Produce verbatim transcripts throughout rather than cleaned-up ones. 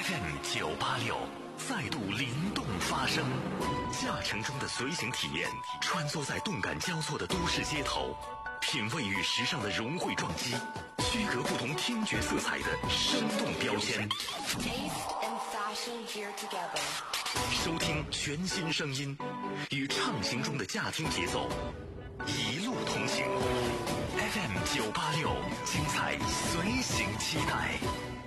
F M 九八六再度灵动发声，驾乘中的随行体验，穿梭在动感交错的都市街头，品味与时尚的融汇撞击，区隔不同听觉色彩的生动标签。收听全新声音，与畅行中的驾听节奏，一路同行。F M 九八六，精彩随行期待。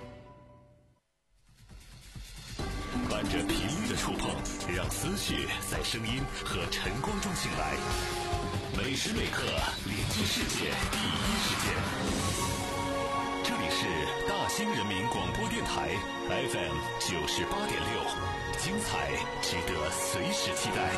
伴着频率的触碰，让思绪在声音和晨光中醒来。每时每刻连接世界第一时间。这里是大兴人民广播电台 F M 九十八点六，精彩值得随时期待。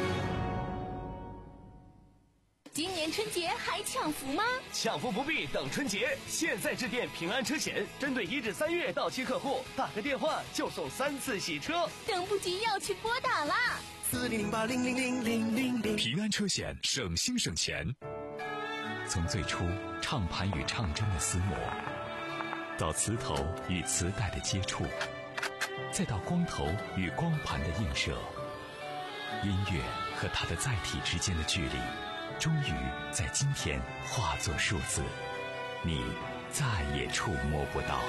今年春节还抢福吗？ 抢福不必等春节，现在致电平安车险，针对一至三月到期客户，打个电话就送三次洗车。 等不及要去拨打啦！ 四零零八零零零零零零。 平安车险，省心省钱。从最初唱盘与唱针的厮磨，到磁头与磁带的接触，再到光头与光盘的映射，音乐和它的载体之间的距离，终于在今天化作数字，你再也触摸不到。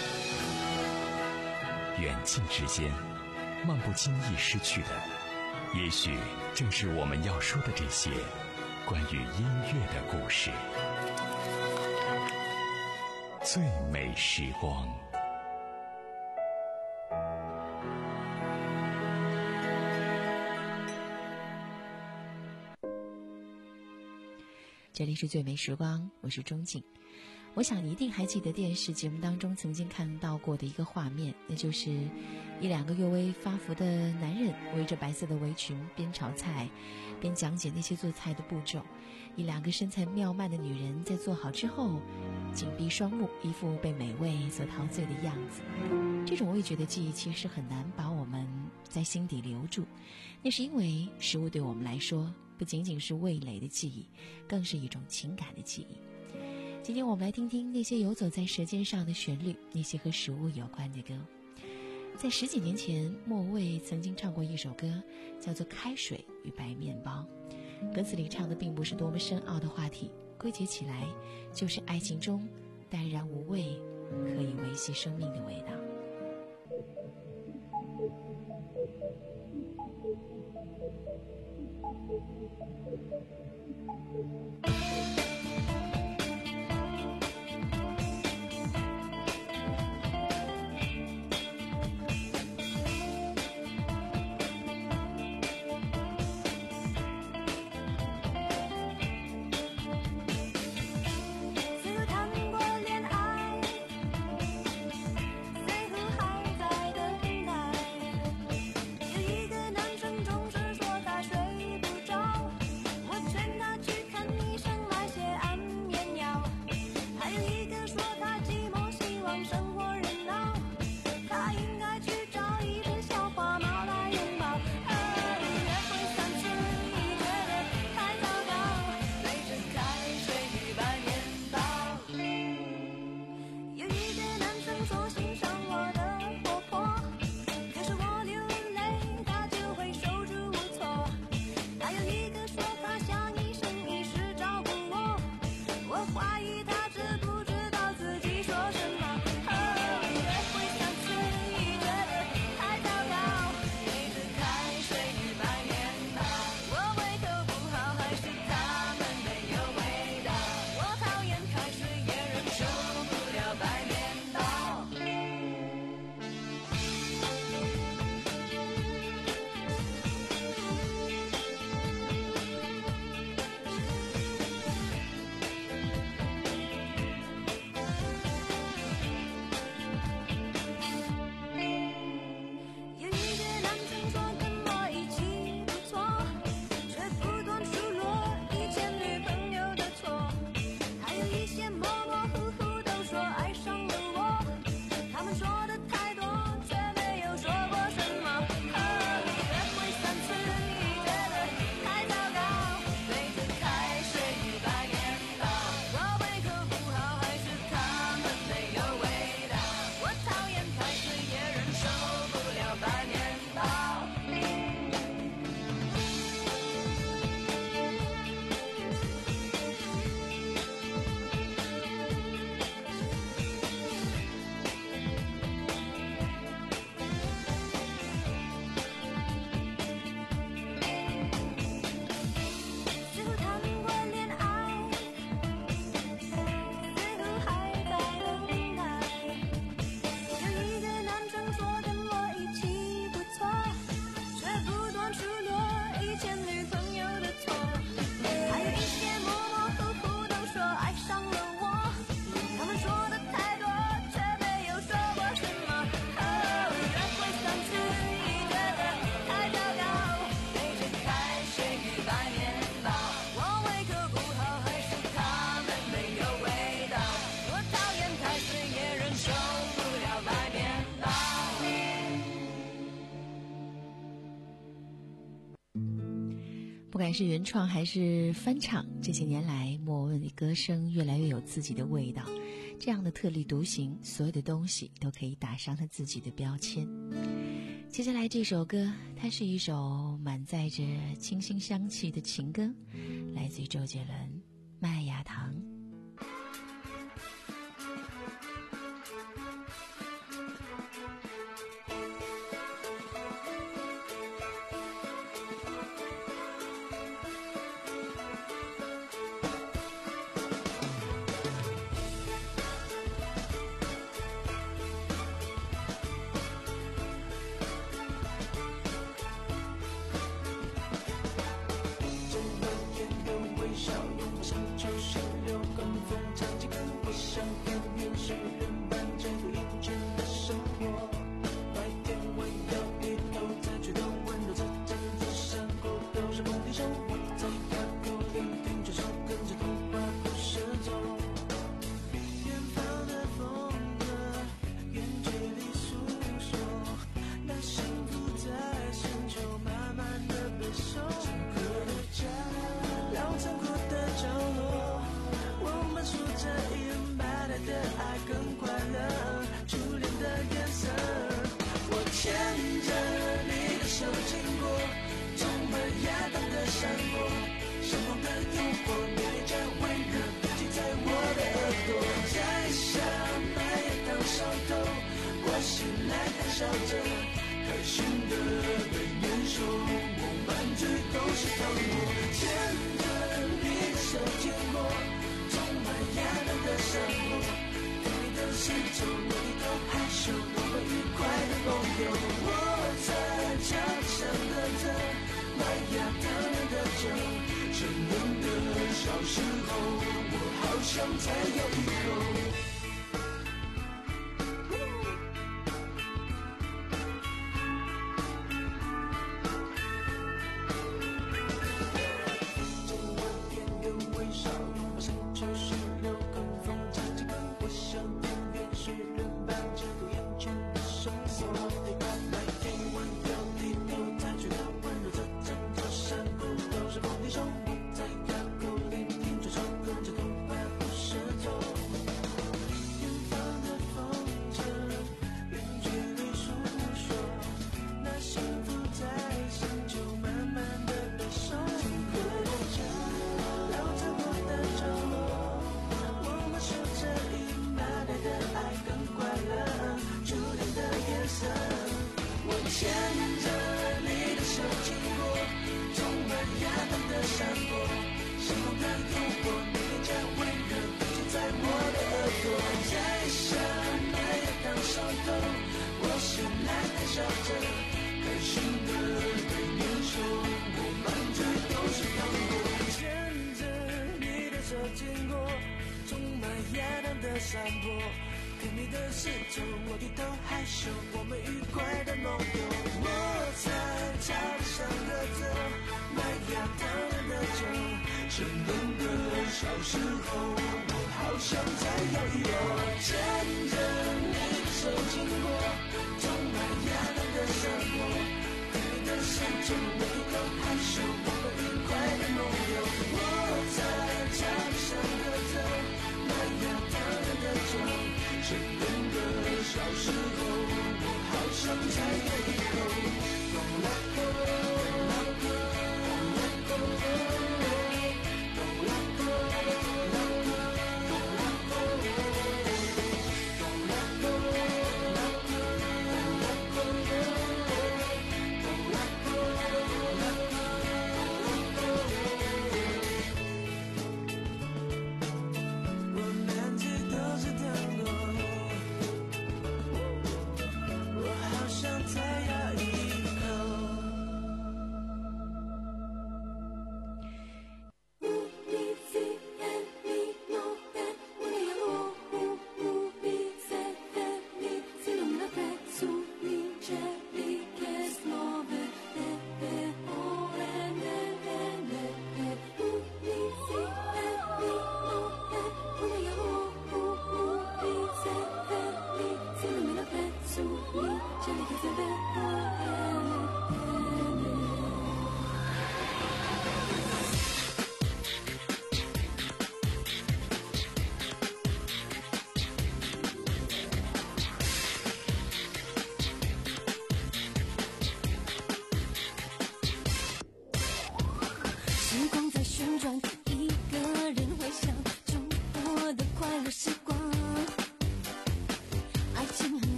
远近之间，漫不经意失去的，也许正是我们要说的这些关于音乐的故事。最美时光。 这里是最美时光，我是钟静。我想你一定还记得电视节目当中曾经看到过的一个画面，那就是一两个略微发福的男人围着白色的围裙，边炒菜边讲解那些做菜的步骤。一两个身材妙曼的女人在做好之后紧闭双目，一副被美味所陶醉的样子。这种味觉的记忆其实很难把我们在心底留住，那是因为食物对我们来说不仅仅是味蕾的记忆，更是一种情感的记忆。今天我们来听听那些游走在舌尖上的旋律，那些和食物有关的歌。在十几年前，莫蔚曾经唱过一首歌，叫做《开水与白面包》。歌词里唱的并不是多么深奥的话题，归结起来就是爱情中淡然无味，可以维系生命的味道。 似谈过恋爱， 不管是原创还是翻唱，这些年来莫文蔚的歌声越来越有自己的味道，这样的特立独行，所有的东西都可以打上他自己的标签。接下来这首歌，它是一首满载着清新香气的情歌，来自于周杰伦《麦芽糖》。 山坡，甜蜜的是从我低头害羞，我们愉快的梦游。我在茶上喝着麦芽糖的酒，沉沦的小时候，我好想再摇一摇。牵着你的手经过种麦芽糖的山坡，甜蜜的是从我低头害羞，我们愉快的梦游。我在茶上喝着麦芽糖的酒，沉沦的小时候，我好想再喝一口。咚啦咚，咚啦咚，咚啦咚，咚啦咚，咚啦咚，咚啦咚，咚啦咚，咚啦咚，咚啦咚。我满嘴都是糖果，我好想再咬一口。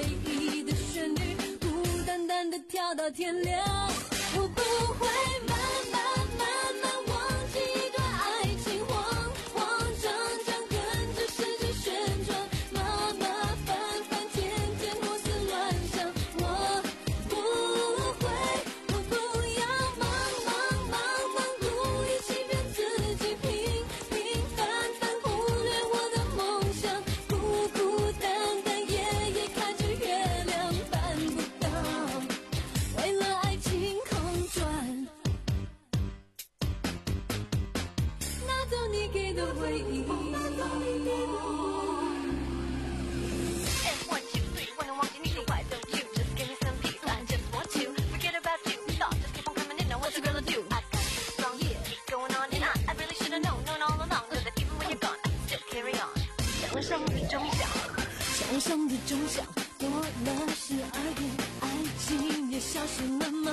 忆的旋律，孤单单的跳到天亮。我不会慢慢慢慢忘记一段爱情，慌慌张张跟着世界旋转，马马翻翻天天胡思乱想。我不会，我不要忙忙忙忙努力欺骗自己，平平凡凡忽略我的梦想，孤孤单单夜夜看着月亮办不到，为了爱情空转，拿走你给的回忆。想象的钟响过了十二点，爱情也消失了吗？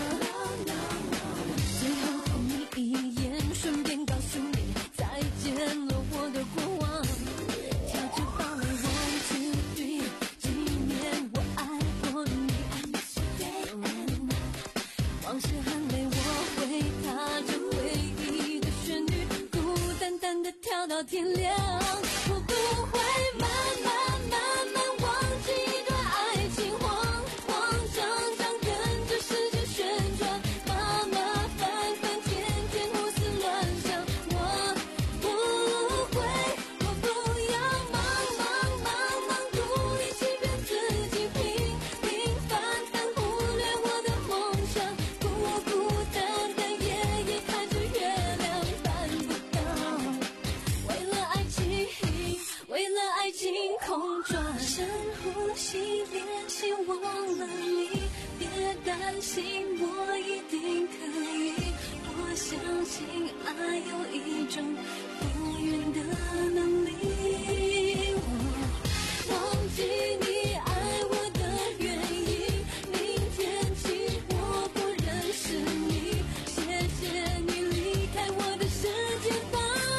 最后碰你一眼，顺便告诉你再见了我的过往。跳着芭蕾 one two three， 纪念我爱过你 I'm sorry。 往事含泪我会踏着回忆的旋律，孤单单的跳到天亮。我不会慢慢慢慢忘记一段爱情，慌慌张张跟着世界旋转，马马翻翻天天胡思乱想。我不会，我不要忙忙忙忙努力欺骗自己，平平凡凡忽略我的梦想，孤孤单单夜夜看着月亮办不到，为了爱情，为了爱情空转。深呼吸，练习忘了你，别担心，我一定可以。我相信爱有一种不远的能力。我忘记你爱我的原因，明天起我不认识你，谢谢你离开我的世界吧。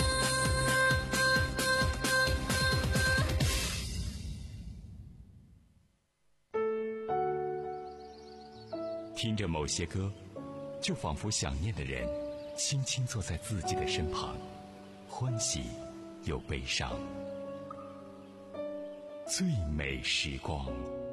听着某些歌，就仿佛想念的人轻轻坐在自己的身旁，欢喜又悲伤。最美时光。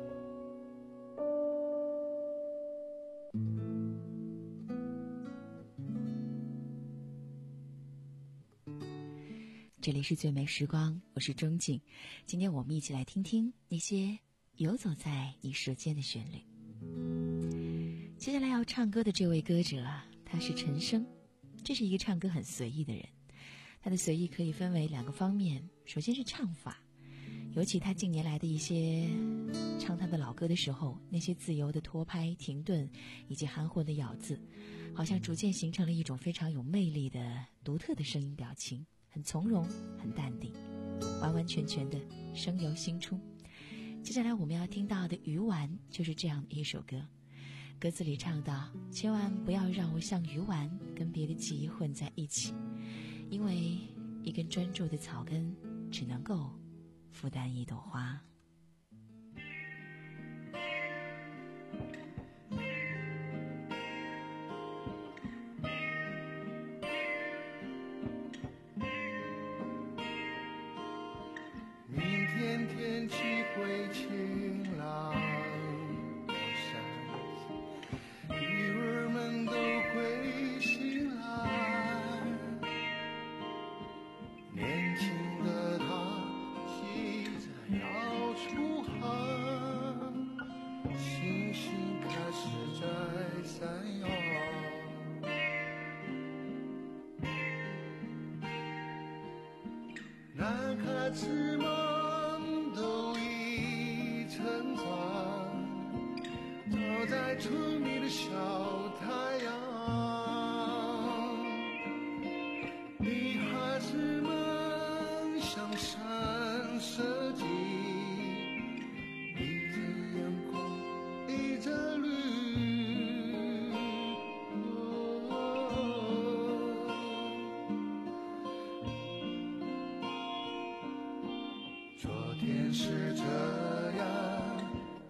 这里是最美时光，我是钟静。今天我们一起来听听那些游走在你舌尖的旋律。接下来要唱歌的这位歌者啊，他是陈升。这是一个唱歌很随意的人，他的随意可以分为两个方面。首先是唱法，尤其他近年来的一些唱他的老歌的时候，那些自由的拖拍、停顿以及含混的咬字，好像逐渐形成了一种非常有魅力的独特的声音表情，很从容，很淡定，完完全全的声由心出。接下来我们要听到的《鱼丸》就是这样的一首歌。歌词里唱到，千万不要让我像鱼丸跟别的记忆混在一起，因为一根专注的草根只能够负担一朵花。 明天天气会晴朗，鱼儿们都会醒来。年轻的他急着要出航，星星开始在闪耀。男孩子们都已成长，走在城里的小太阳。女孩子们向山射击，一着阳光，一着绿。昨天是这样，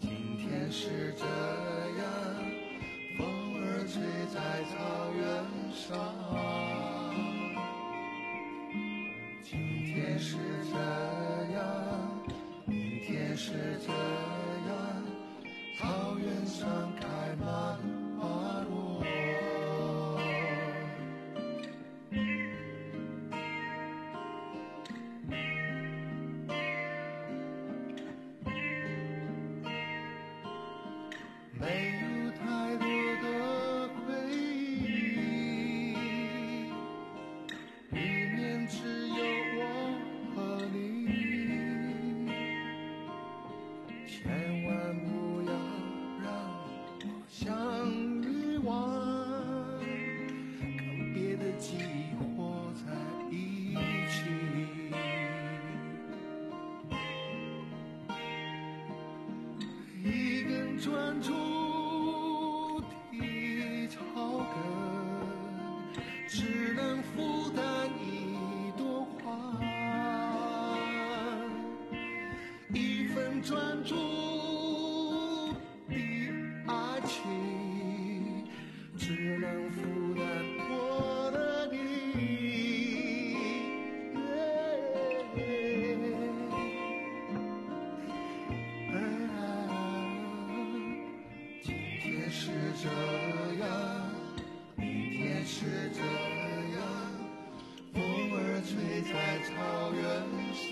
是这样，明天是这样，风儿吹在草原上。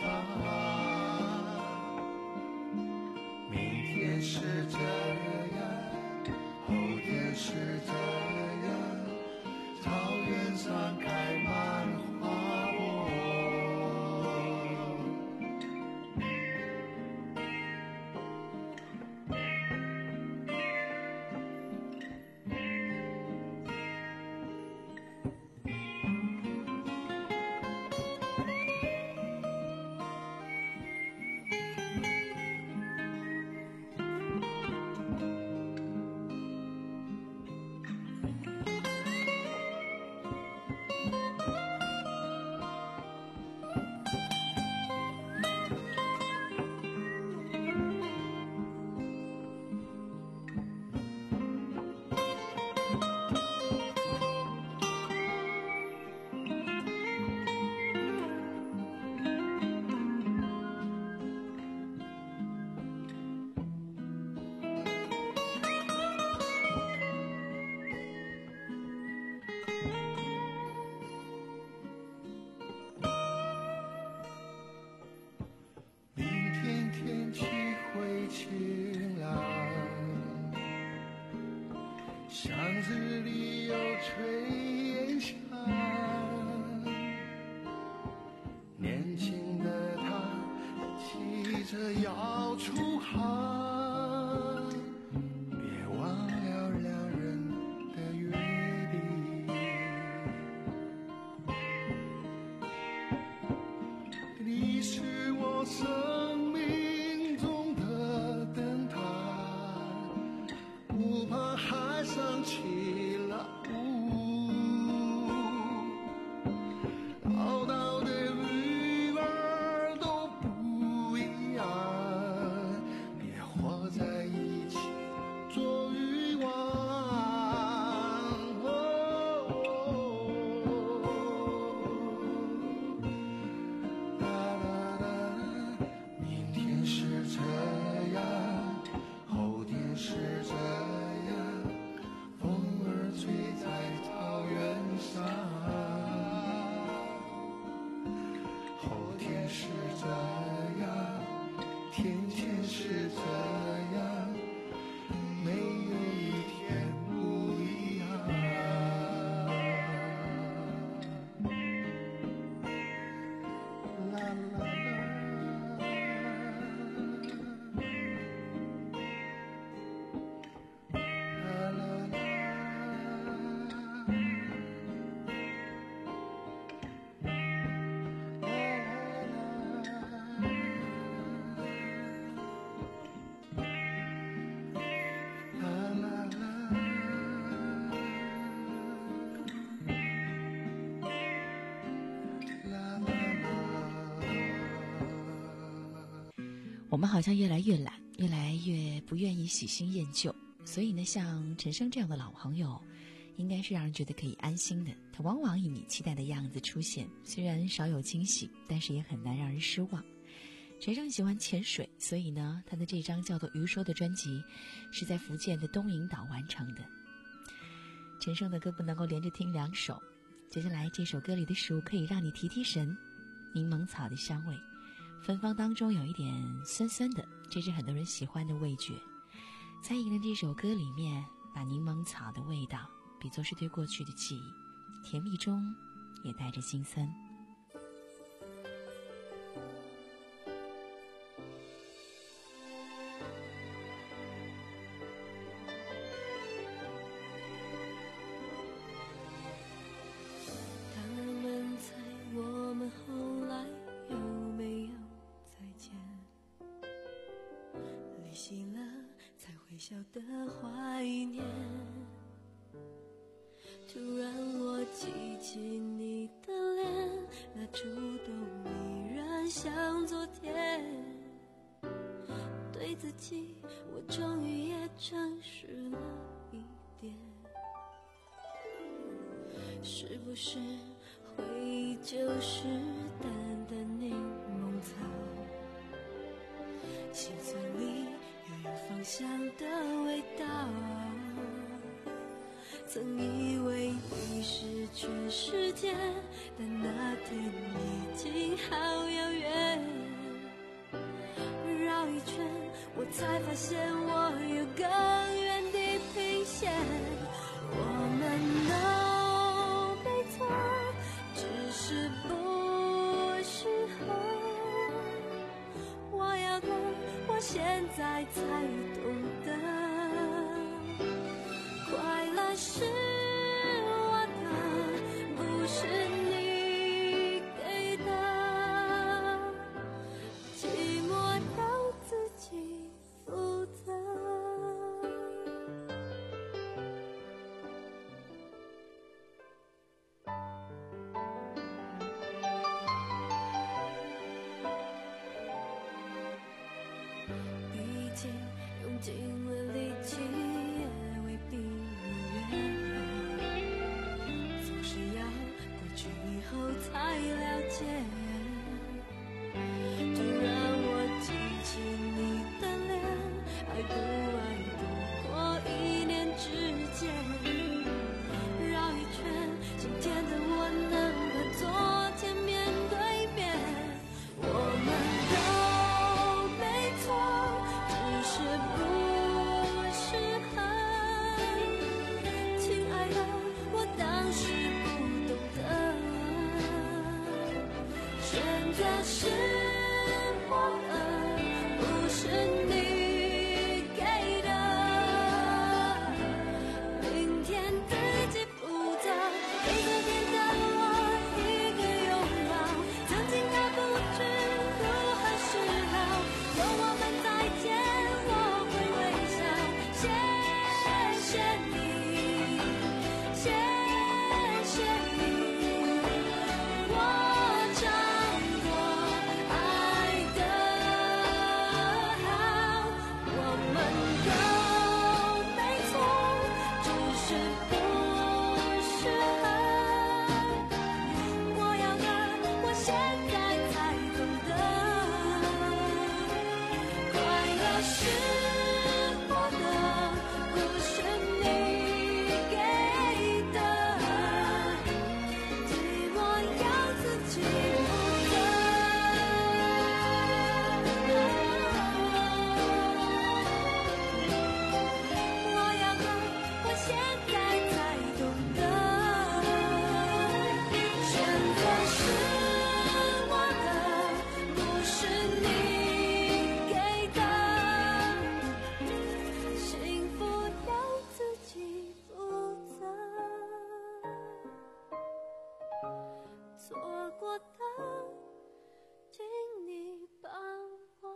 明天是这样，后天是这样，草原上开满花朵。巷子里有炊烟香，年轻的他急着要出航，别忘了两人的约定。你是我生命中的灯塔，不怕海上起了雾，唠叨的鱼儿都不一样，别活在一起做渔网。啦啦啦，明天是这样，后天是这样，风儿吹在草原上，后天是这样，天天是这样，没有一天不一样。啦啦啦，啦啦我们好像越来越懒，越来越不愿意喜新厌旧，所以呢，像陈升这样的老朋友，应该是让人觉得可以安心的。他往往以你期待的样子出现，虽然少有惊喜，但是也很难让人失望。陈升喜欢潜水，所以呢，他的这张叫做《渔说》的专辑是在福建的东引岛完成的。陈升的歌不能够连着听两首，接下来这首歌里的食物可以让你提提神，柠檬草的香味，芬芳当中有一点酸酸的，这是很多人喜欢的味觉。蔡依林的这首歌里面把柠檬草的味道比作是对过去的记忆，甜蜜中也带着心酸。 他们猜我们后来有没有再见，离席了才会晓得怀念。突然我记起你的脸，那触动依然像昨天。对自己我终于也诚实了一点，是不是回忆就是淡淡柠檬草，心碎里又有芳香的味道。 曾以为你是全世界，但那天已经好遥远。绕一圈，我才发现我有更远的平线。我们都没错，只是不适合。我要的，我现在才懂得，快乐是我的，不是你给的，寂寞要自己负责。毕竟用尽了力气也未必如愿，总是要过去以后才了解。就让我记起你的脸，爱不爱不过一念之间。绕一圈，今天的我能和昨天面对面。我们都没错，只是不适合。亲爱的，我当时不懂得，选择是我的，不是你给的。明天自己负责，给昨天的我一个拥抱。曾经还不知如何是好，有我们再见，我会微笑。谢谢你，谢谢你，我尝过爱的好。我们都没错，只是不适合。我要的，我现在才懂得，快乐是我的，不是你给的，寂寞要自己负责。我要的，我现在才懂得，选择是我的，不是你给的，幸福要自己负责。错过的，请你帮我。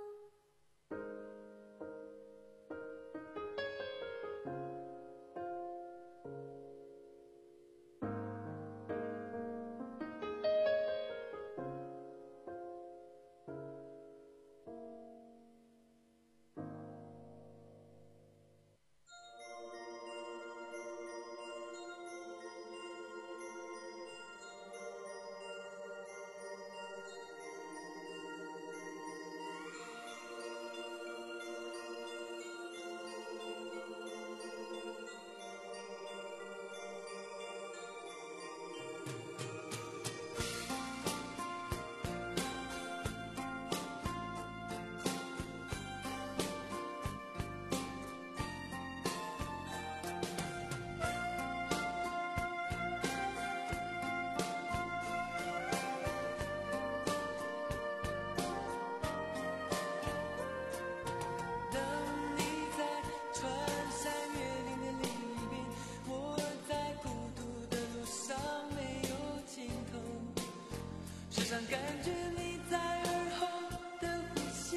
感觉你在耳后的呼吸，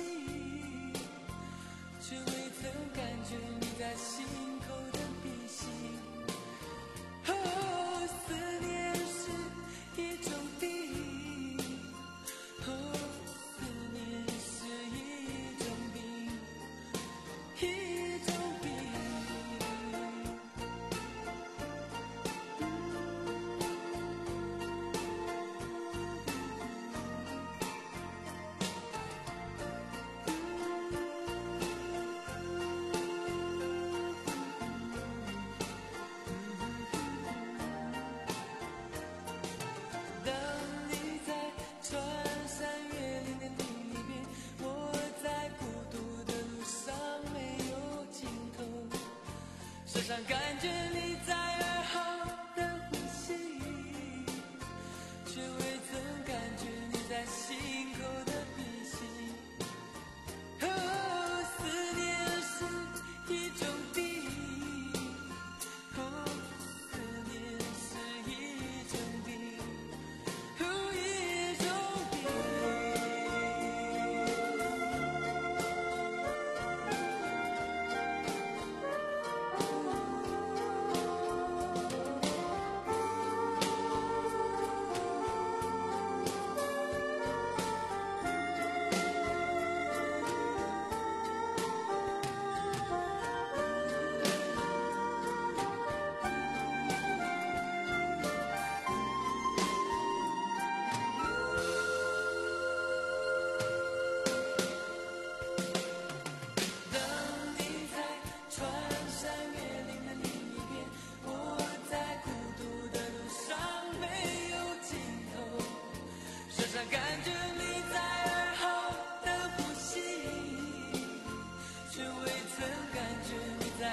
却未曾感觉你在心口的鼻息。哦，思念是一种病，哦，思念是一种病，一种病。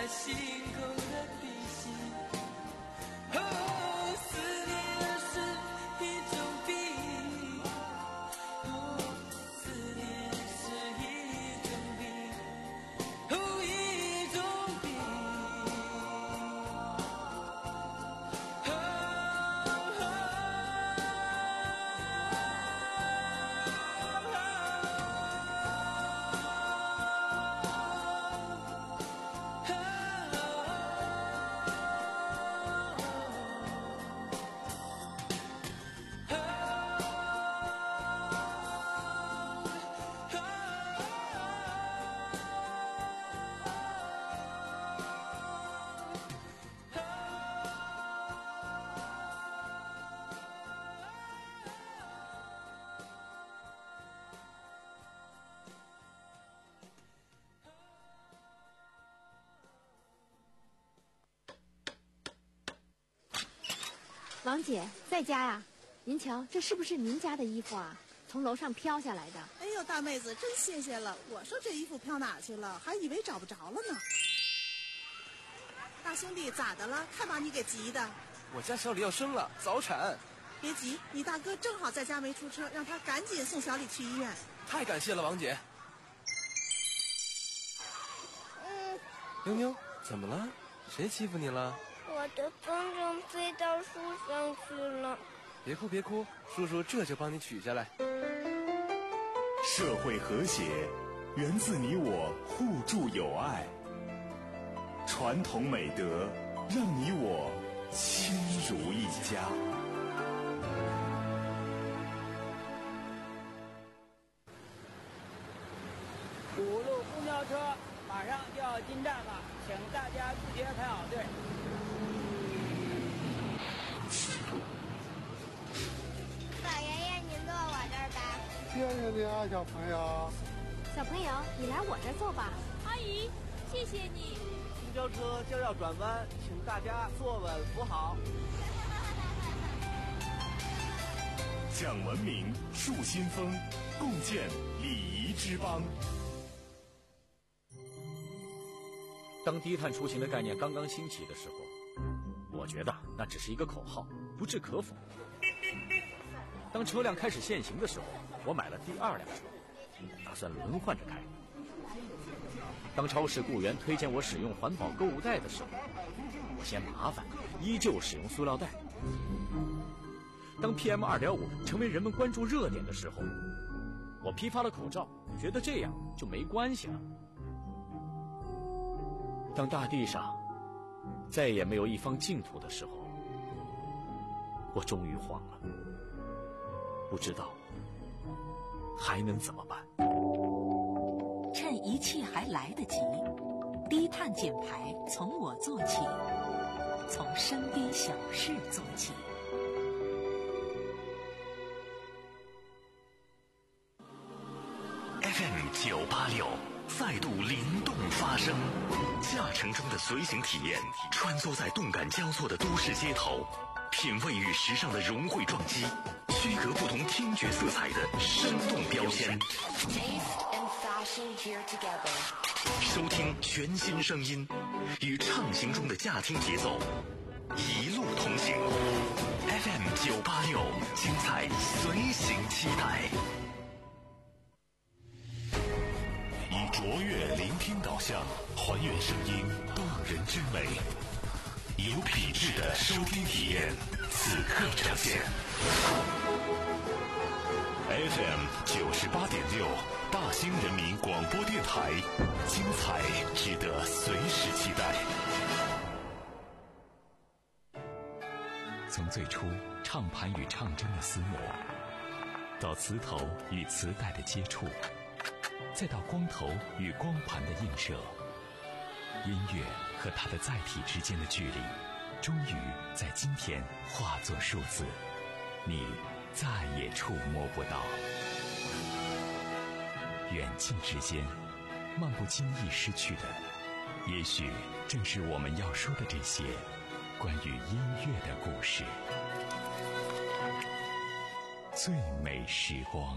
在心口的鼻息。哦，思念是一种病，哦，思念是一种病，哦，一种病。 王姐在家呀？您瞧，这是不是您家的衣服啊？从楼上飘下来的。 哎呦，大妹子，真谢谢了！我说这衣服飘哪去了，还以为找不着了呢。大兄弟，咋的了？看把你给急的。 我家小李要生了，早产。 别急，你大哥正好在家没出车，让他赶紧送小李去医院。 太感谢了，王姐。 嗯， 妞妞，怎么了？谁欺负你了？ 我的风筝飞到树上去了。 别哭别哭，叔叔这就帮你取下来。 社会和谐源自你我互助友爱，传统美德让你我亲如一家。 五路公交车马上就要进站了，请大家自觉排好队。 老爷爷，您坐我这儿吧。 谢谢你啊，小朋友。 小朋友，你来我这儿坐吧。 阿姨，谢谢你。 公交车将要转弯，请大家坐稳扶好。 讲文明，树新风，共建礼仪之邦。 当低碳出行的概念刚刚兴起的时候，我觉得那只是一个口号，不置可否。当车辆开始限行的时候，我买了第二辆车，打算轮换着开。当超市雇员推荐我使用环保购物袋的时候，我嫌麻烦，依旧使用塑料袋。当 P M 二点五 成为人们关注热点的时候，我批发了口罩，觉得这样就没关系了。当大地上再也没有一方净土的时候，我终于慌了，不知道还能怎么办。 趁一切还来得及，低碳减排从我做起，从身边小事做起。 F M 九八六再度灵动发声，驾乘中的随行体验，穿梭在动感交错的都市街头，品味与时尚的融汇撞击，区隔不同听觉色彩的生动标签。收听全新声音，与畅行中的驾听节奏，一路同行。F M 九八六，精彩随行期待。以卓越聆听导向，还原声音动人之美，有品质的收听体验，此刻呈现。F M 九十八点六，大兴人民广播电台，精彩值得随时期待。从最初唱盘与唱针的厮磨，到磁头与磁带的接触，再到光头与光盘的映射，音乐和它的载体之间的距离，终于在今天化作数字，你再也触摸不到。远近之间，漫不经意失去的，也许正是我们要说的这些关于音乐的故事。最美时光。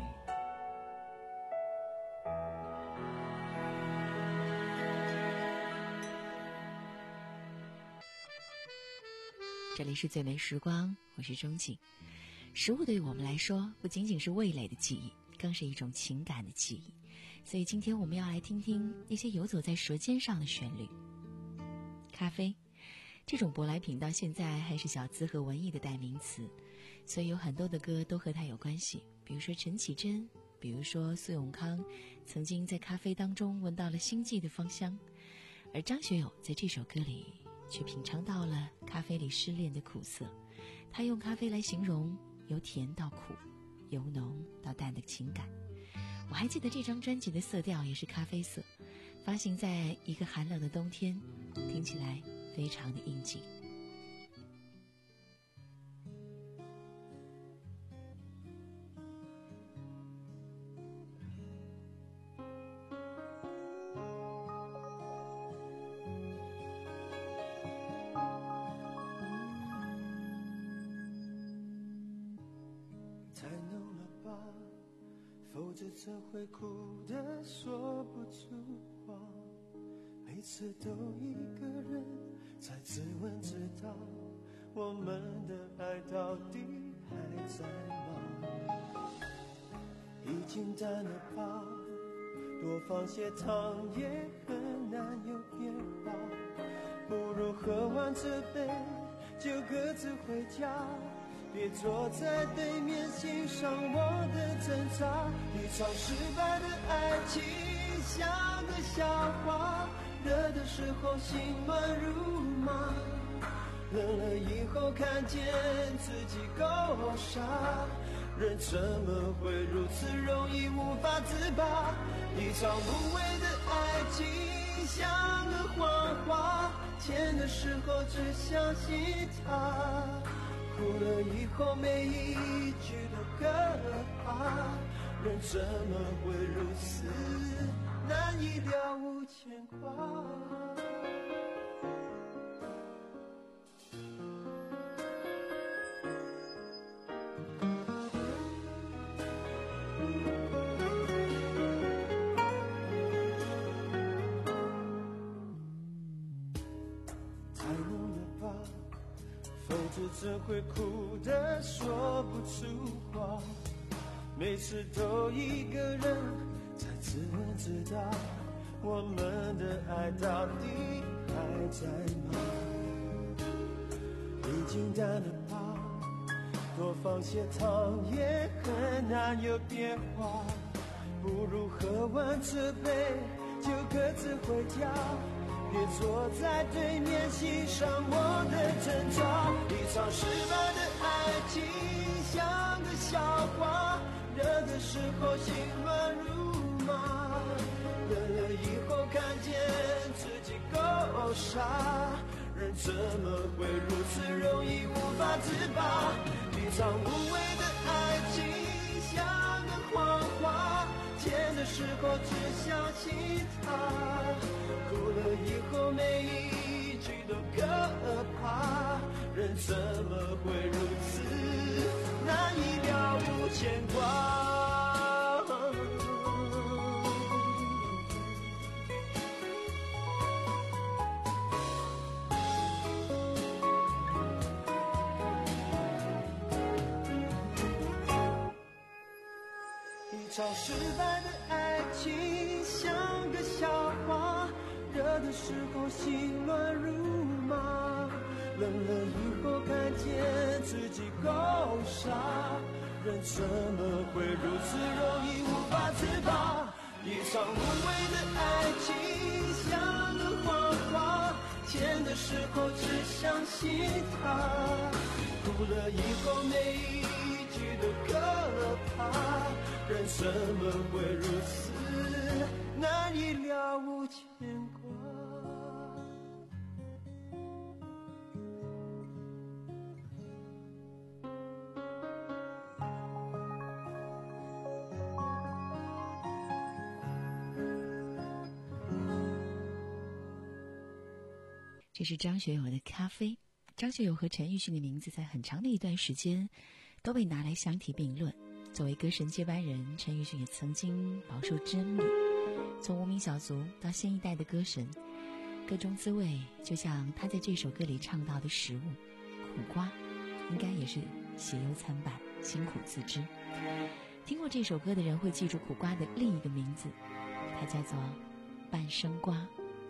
这里是最美时光，我是钟景。食物对于我们来说不仅仅是味蕾的记忆，更是一种情感的记忆，所以今天我们要来听听那些游走在舌尖上的旋律。咖啡这种舶来品到现在还是小资和文艺的代名词，所以有很多的歌都和它有关系，比如说陈绮贞，比如说苏永康曾经在咖啡当中闻到了星际的芳香，而张学友在这首歌里却品尝到了咖啡里失恋的苦涩。他用咖啡来形容由甜到苦，由浓到淡的情感。我还记得这张专辑的色调也是咖啡色，发行在一个寒冷的冬天，听起来非常的应景。 太浓了吧，否则怎会哭得说不出话，每次都一个人在自问自答，我们的爱到底还在吗？已经淡了吧，多放些糖也很难有变化，不如喝完这杯就各自回家，别坐在对面欣赏我的挣扎。一场失败的爱情像个笑话，热的时候心乱如麻，冷了以后看见自己够傻，人怎么会如此容易无法自拔？一场无谓的爱情像个谎话，甜的时候只相信它，哭了以后每一句都可怕，人怎么会如此难以了无牵挂？太浓了吧，否则怎会哭得说不出话，每次都一个人在自问自答，我们的爱到底还在吗？已经淡了吧，多放些糖也很难有变化，不如喝完这杯就各自回家，别坐在对面欣赏我的挣扎。一场失败的爱情像个笑话，热的时候心乱如麻，冷了以后看见自己够傻，人怎么会如此容易无法自拔？一场无谓的爱情像个谎话，甜的时候只相信它，哭了以后每一句都可怕，人怎么会如此难以了无牵挂？一场失败的爱情像个笑话，热的时候心乱如麻，冷了以后看见自己够傻，人怎么会如此容易无法自拔？一场无谓的爱情像个谎话，甜的时候只相信它，哭了以后每一句都可怕，人怎么会如此难以了无牵挂？ 这是张学友的《咖啡》。张学友和陈奕迅的名字在很长的一段时间都被拿来相提并论。作为歌神接班人，陈奕迅也曾经饱受争议。从无名小卒到新一代的歌神，各种滋味就像他在这首歌里唱到的食物， 苦瓜，应该也是喜忧参半，辛苦自知。听过这首歌的人会记住苦瓜的另一个名字，它叫做半生瓜。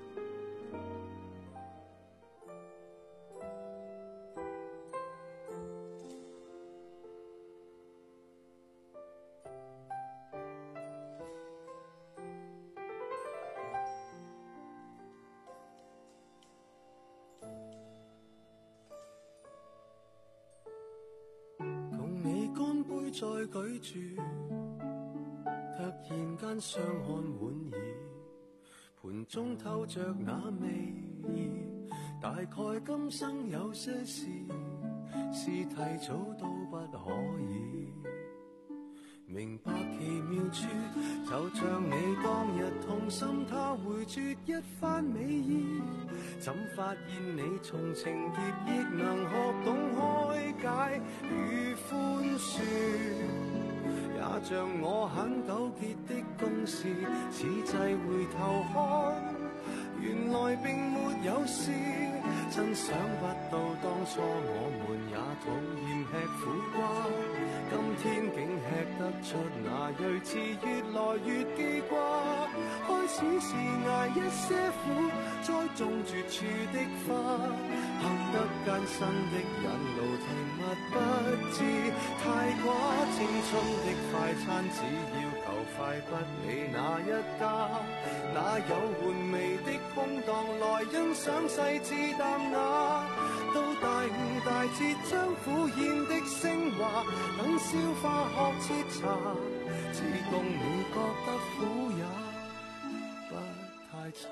再舉住，突然間相看滿意，盤中透着那味意，大概今生有些事是提早都不可以明白奇妙處，就像你當日痛心他回絕一番美意，怎發現你從情結亦能學懂開解與寬恕，也像我很糾結的公事，此際回頭看原來並沒有事，真想不到當初我們也討厭吃苦瓜，今天竟吃得出那睿智，越來越記掛，開始是捱一些苦，栽種絕處的花，行得艱辛的引路甜蜜不知太寡，青春的快餐只要求快不理哪一家，哪有玩味的空檔來欣賞細緻淡雅，到大悟大徹將苦厭的升華，等消化學徹查，只供你覺得苦也不太差。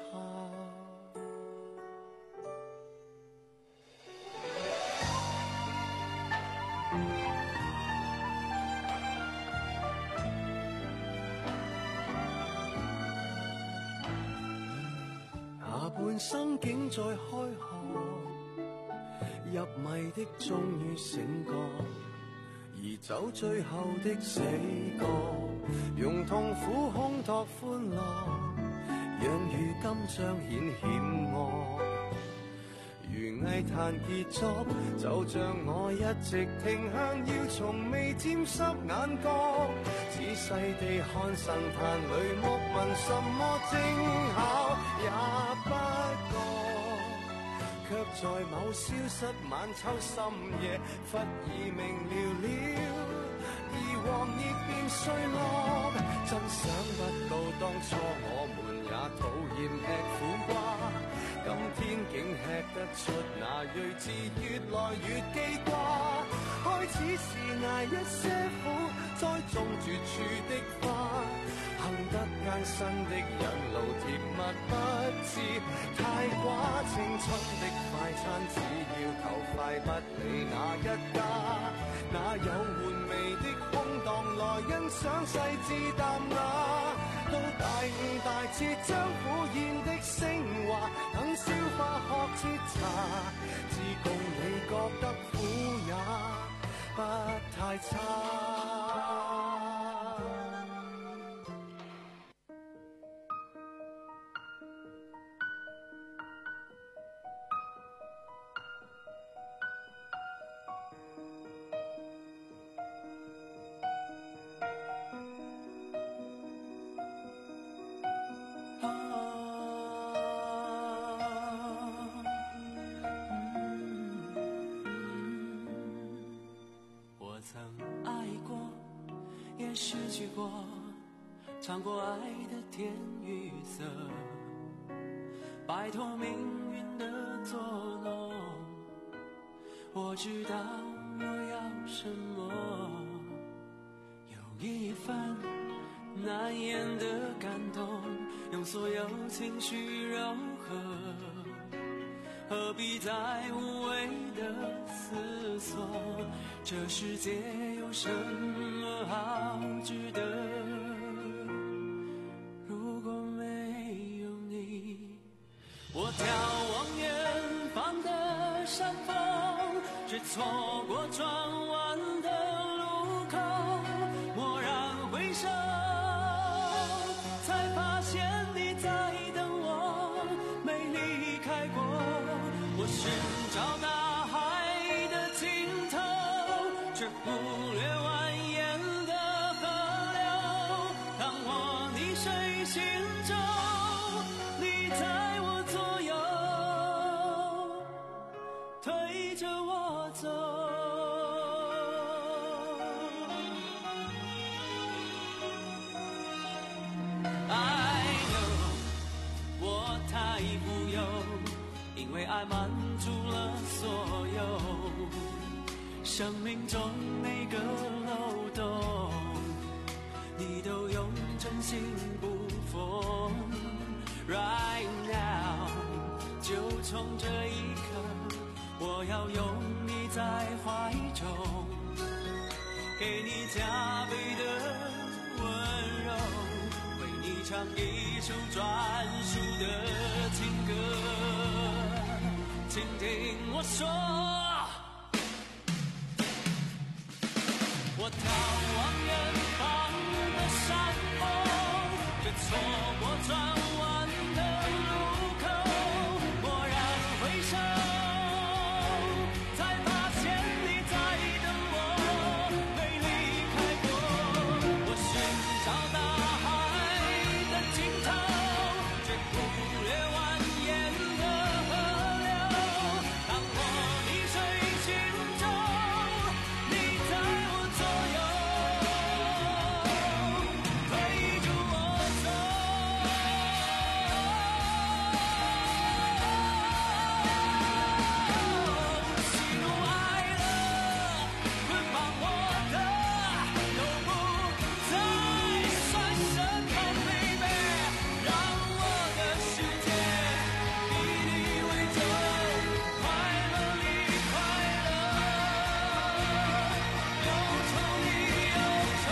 下半生竟在開學，入迷的終於醒覺，而走最後的死角，用痛苦烘托歡樂，讓如今彰顯險惡。如藝壇傑作，就像我一直停向，要從未沾濕眼角，仔細地看神壇裏莫問什麼精巧，也不覺，卻在某消失晚秋深夜，忽已明了了，而黃葉變碎落，真想不到當初我們也討厭吃苦瓜，今天竟吃得出那睿智，越來越記掛，開始是捱一些苦，栽種絕處的花，行得艱辛的引路甜蜜不知太寡，青春的快餐只要求快不理哪一家，哪有玩味的空檔來欣賞細緻淡雅，到大悟大徹將苦厭的升華，等消化學徹查，只供你覺得苦也不太差。 失去过，尝过爱的甜与涩，摆脱命运的作弄，我知道我要什么，有一份难言的感动，用所有情绪柔和，何必再无谓的思索，这世界有什么好值得，如果没有你，我眺望远方的山峰，却错过转弯的路口，蓦然回首，才发现你在等我，没离开过，我寻找大海的爱满足了所有生命中每个漏洞，你都用真心不缝。 Right now， 就从这一刻，我要拥你在怀中，给你加倍的温柔，为你唱一首专属的情歌，请听我说。我眺望远方的山峰，这错过转弯的路口，蓦然回首，才发现你在等我，没离开过。我寻找大海的尽头，却忽略蜿蜒的河流。当我溺水心中，你在我左右，推着我走。喜怒哀乐捆绑我的，都不再算什么，baby，让我的世界以你为重，快乐里快乐，忧愁里忧愁。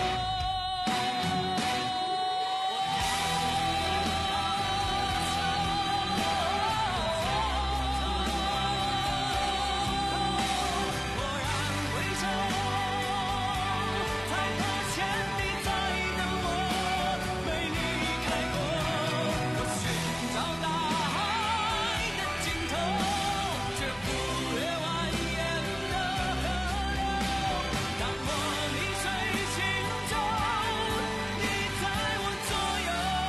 蓦然回首，才发现你在等我，没离开过。我寻找大海的尽头，却忽略蜿蜒的河流。当我溺水心中，你在我左右，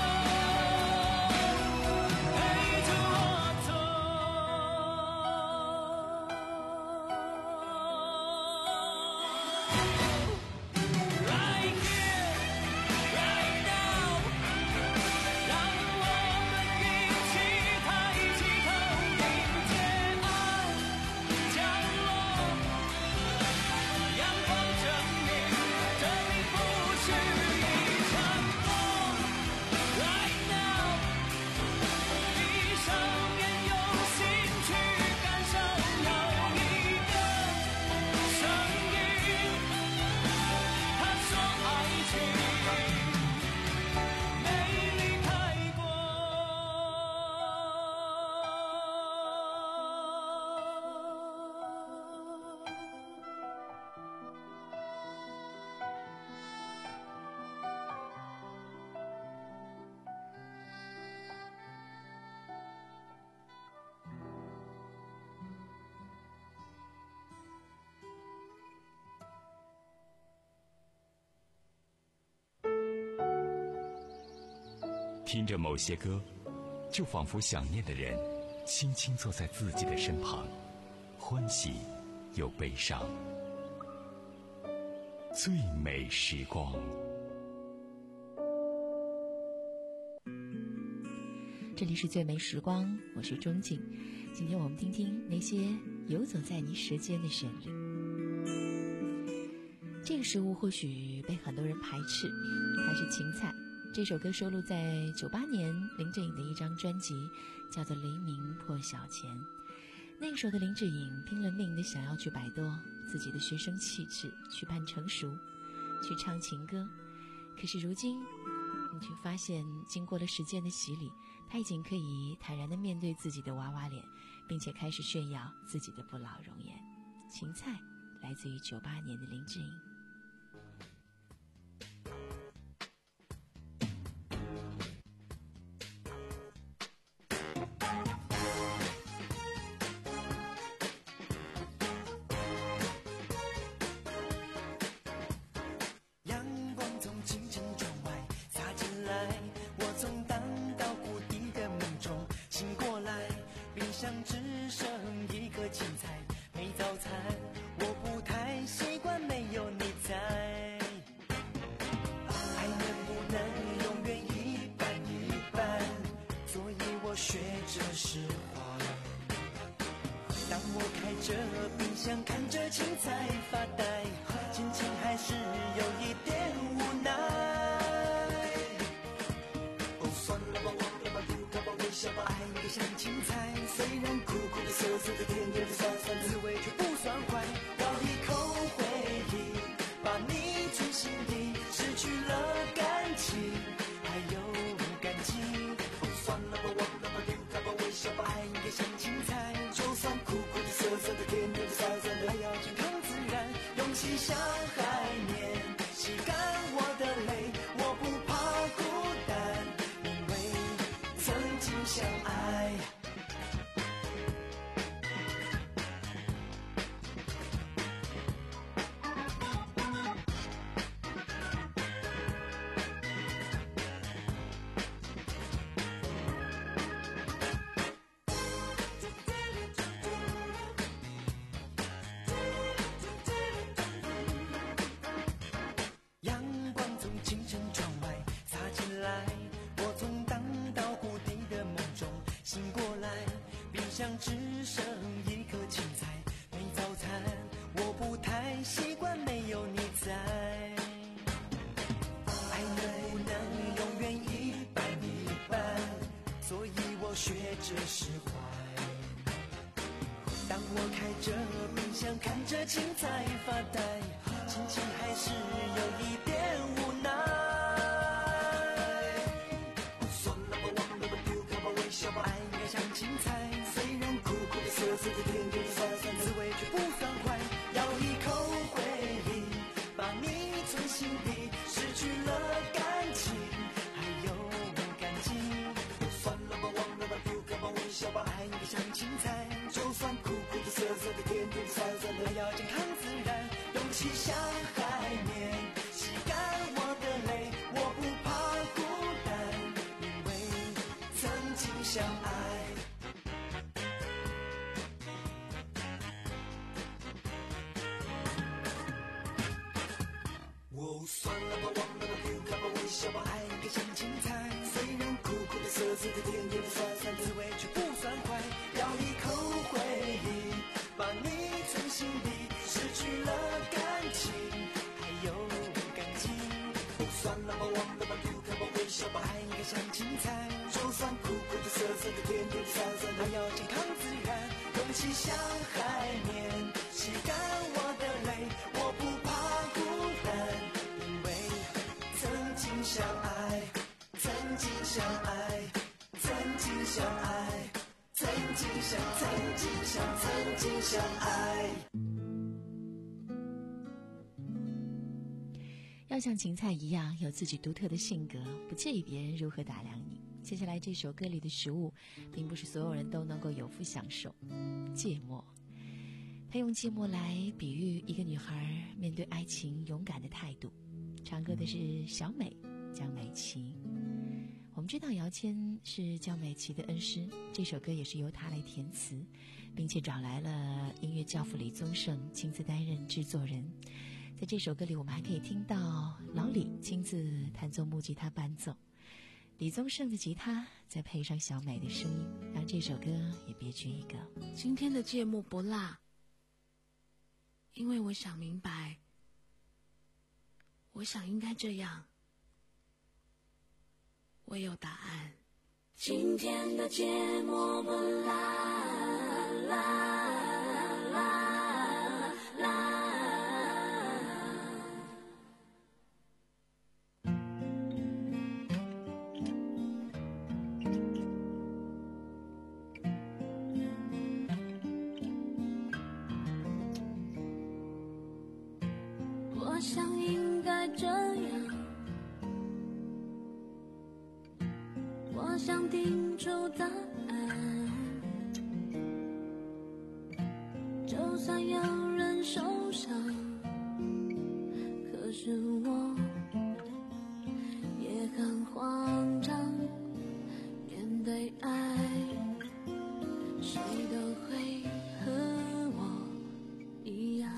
陪着我走。Right here, right now， 让我们一起抬起头，迎接爱降落。阳光证明，这并不是一场梦。Right now， 闭上眼，用心去感受，有一个声音，他说爱情没离开过。 听着某些歌，就仿佛想念的人轻轻坐在自己的身旁，欢喜又悲伤。最美时光。 这里是最美时光，我是钟静。今天我们听听那些游走在你舌尖的旋律。这个食物或许被很多人排斥，它是芹菜。这首歌收录在九八年林志颖的一张专辑，叫做《黎明破晓前》。那个时候的林志颖拼了命的想要去摆脱自己的学生气质，去扮成熟，去唱情歌。可是如今你却发现，经过了时间的洗礼，他已经可以坦然地面对自己的娃娃脸，并且开始炫耀自己的不老容颜。芹菜来自于九八年的林志颖。 学着释怀， 着冰箱看着青菜发呆，心情还是有一点无奈。哦，算了吧，忘了吧，丢开吧，微笑吧，爱你像青菜，虽然苦苦的、涩涩的、甜甜的、酸酸的，滋味却不算坏。咬一口回忆，把你存心底，失去了感情，还有感激。哦，算了吧，忘了吧，丢开吧，微笑吧，爱你像青菜，就算苦苦的、涩涩的、甜甜的、酸酸的，还要健康自然，勇气像海绵，吸干我的泪，我不怕孤单，因为曾经相爱。阳光从清晨窗外洒进来，我从荡到谷底的梦中醒过来，冰箱只剩一颗青菜，没早餐，我不太习惯没有你在。爱能不能永远一半一半，所以我学着释怀。当我开着冰箱看着青菜发呆，心情还是有一点无奈。算了吧，忘了吧，丢开吧，微笑吧，爱应该像青菜，虽然苦苦的、涩涩的、甜甜的、酸酸的，滋味却不算坏。咬一口回忆，把你存心底，失去了感情，还有感激。算了吧，忘了吧，丢开吧，微笑吧，爱应该像青菜，就算苦苦的、涩涩的、甜甜的、酸酸的，要健康自然，勇气像海绵，吸干我的泪，我不怕孤单，因为曾经相爱。哦，算了吧，忘了吧，丢开吧，微笑吧，爱应该像青菜，虽然苦苦的、涩涩的、甜甜的、酸酸的，滋味却不算坏。咬一口回忆，把你存心底，失去了感情，还有感激。哦，算了吧，忘了吧，丢开吧，微笑吧，爱应该像青菜，就算苦苦的、涩涩的、甜甜的、酸酸的，要健康自然，勇气像海绵，吸干我的泪，我不怕孤单，因为曾经相爱，曾经相爱，曾经相爱，曾经相，曾经相，曾经相爱。 要像芹菜一样有自己独特的性格，不介意别人如何打量你。接下来这首歌里的食物，并不是所有人都能够有福享受。芥末，他用芥末来比喻一个女孩面对爱情勇敢的态度。唱歌的是小美，江美琪。我们知道姚谦是江美琪的恩师，这首歌也是由他来填词，并且找来了音乐教父李宗盛亲自担任制作人。在这首歌里，我们还可以听到老李亲自弹奏木吉他伴奏，李宗盛的吉他再配上小美的声音，让这首歌也别具一格。 今天的芥末不辣，因为我想明白，我想应该这样，我有答案。 今天的芥末不辣辣辣辣。我想应该这样，我想定出答案，就算有人受伤，可是我也很慌张，面对爱，谁都会和我一样。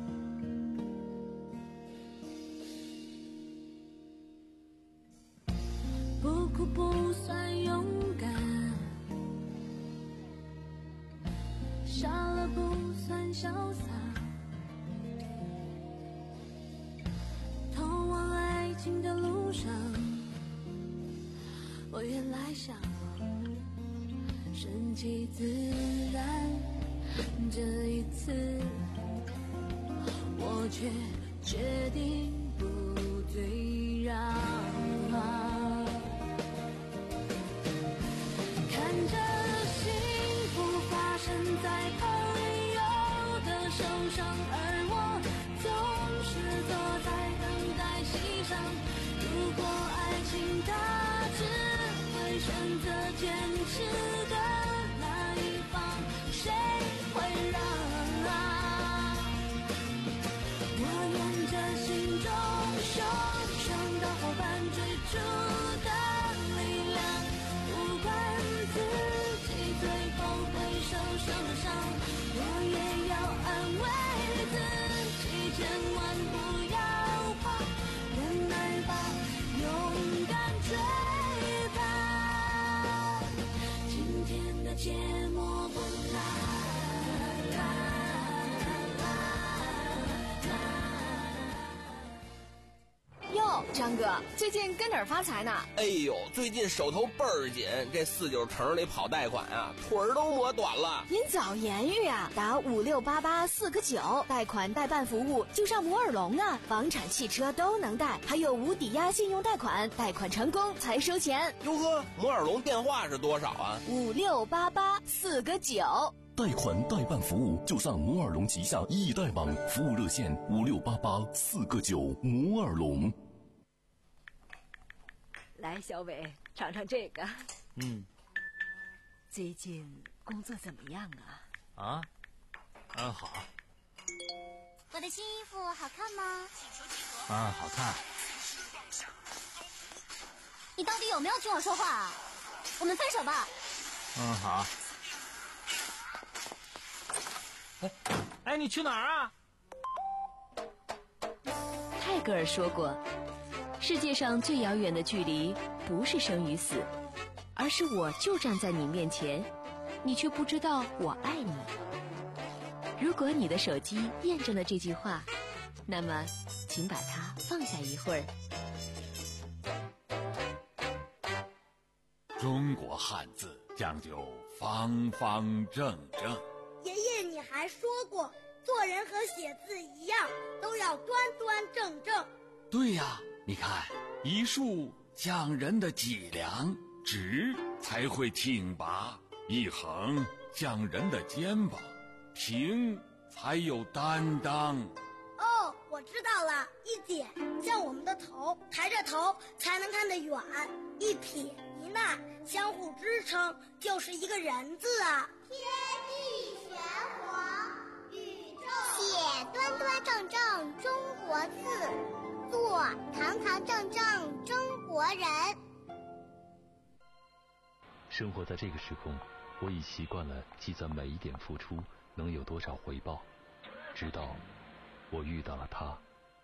不哭不算勇敢，笑了不算算潇洒。通往爱情的路上，我原来想顺其自然，这一次我却决定不退让。看着幸福发生在朋友的手上，而我总是坐在等待席上。如果爱情它只会选择坚持的那一方，谁会让？我沿着心中汹涌的伙伴追逐的力量，不管自己最后会受什么伤，我也要安慰自己，千万不要怕，忍耐吧，勇敢追吧，今天的节目不来。 哟，张哥，最近跟哪儿发财呢？ 哎呦，最近手头倍儿紧，这四九城里跑贷款啊，腿儿都磨短了。 您早言语啊，打五六八八四个九，贷款代办服务就上摩尔龙啊，房产、汽车都能贷，还有无抵押信用贷款，贷款成功才收钱。 哟呵，摩尔龙电话是多少啊？ 五六八八四个九。 贷款代办服务就上摩尔龙旗下易贷网，服务热线五六八八四个九。摩尔龙。 来，小伟，尝尝这个。 嗯。 最近工作怎么样啊？ 啊，嗯，好。 我的新衣服好看吗？ 啊，好看。 你到底有没有听我说话啊？我们分手吧。 嗯，好。哎，哎，你去哪儿啊？ 泰戈尔说过，世界上最遥远的距离不是生与死，而是我就站在你面前，你却不知道我爱你。如果你的手机验证了这句话，那么请把它放下一会儿。 中国汉字讲究方方正正。 爷爷，你还说过，做人和写字一样，都要端端正正。 对呀，你看，一竖讲人的脊梁，直才会挺拔；一横讲人的肩膀，平才有担当。 哦，我知道了，一点像我们的头，抬着头才能看得远；一撇一捺相互支撑，就是一个人字啊。 天地玄黄，宇宙写端端正正中国字，做堂堂正正中国人。 生活在这个时空，我已习惯了计算每一点付出能有多少回报，直到我遇到了他。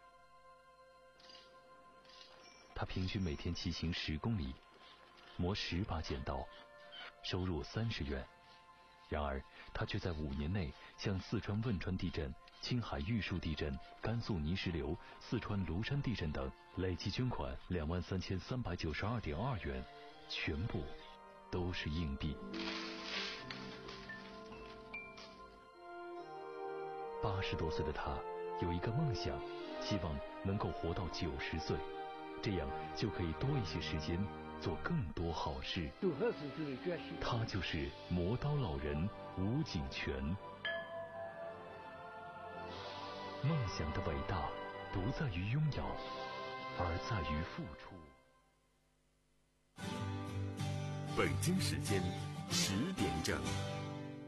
他平均每天骑行十公里，磨十把剪刀，收入三十元。然而他却在五年内向四川汶川地震、青海玉树地震、甘肃泥石流、四川庐山地震等累计捐款两万三千三百九十二点二元，全部都是硬币。八十多岁的他有一个梦想，希望能够活到九十岁，这样就可以多一些时间做更多好事。他就是磨刀老人吴景全。梦想的伟大不在于拥有，而在于付出。 北京时间十点整。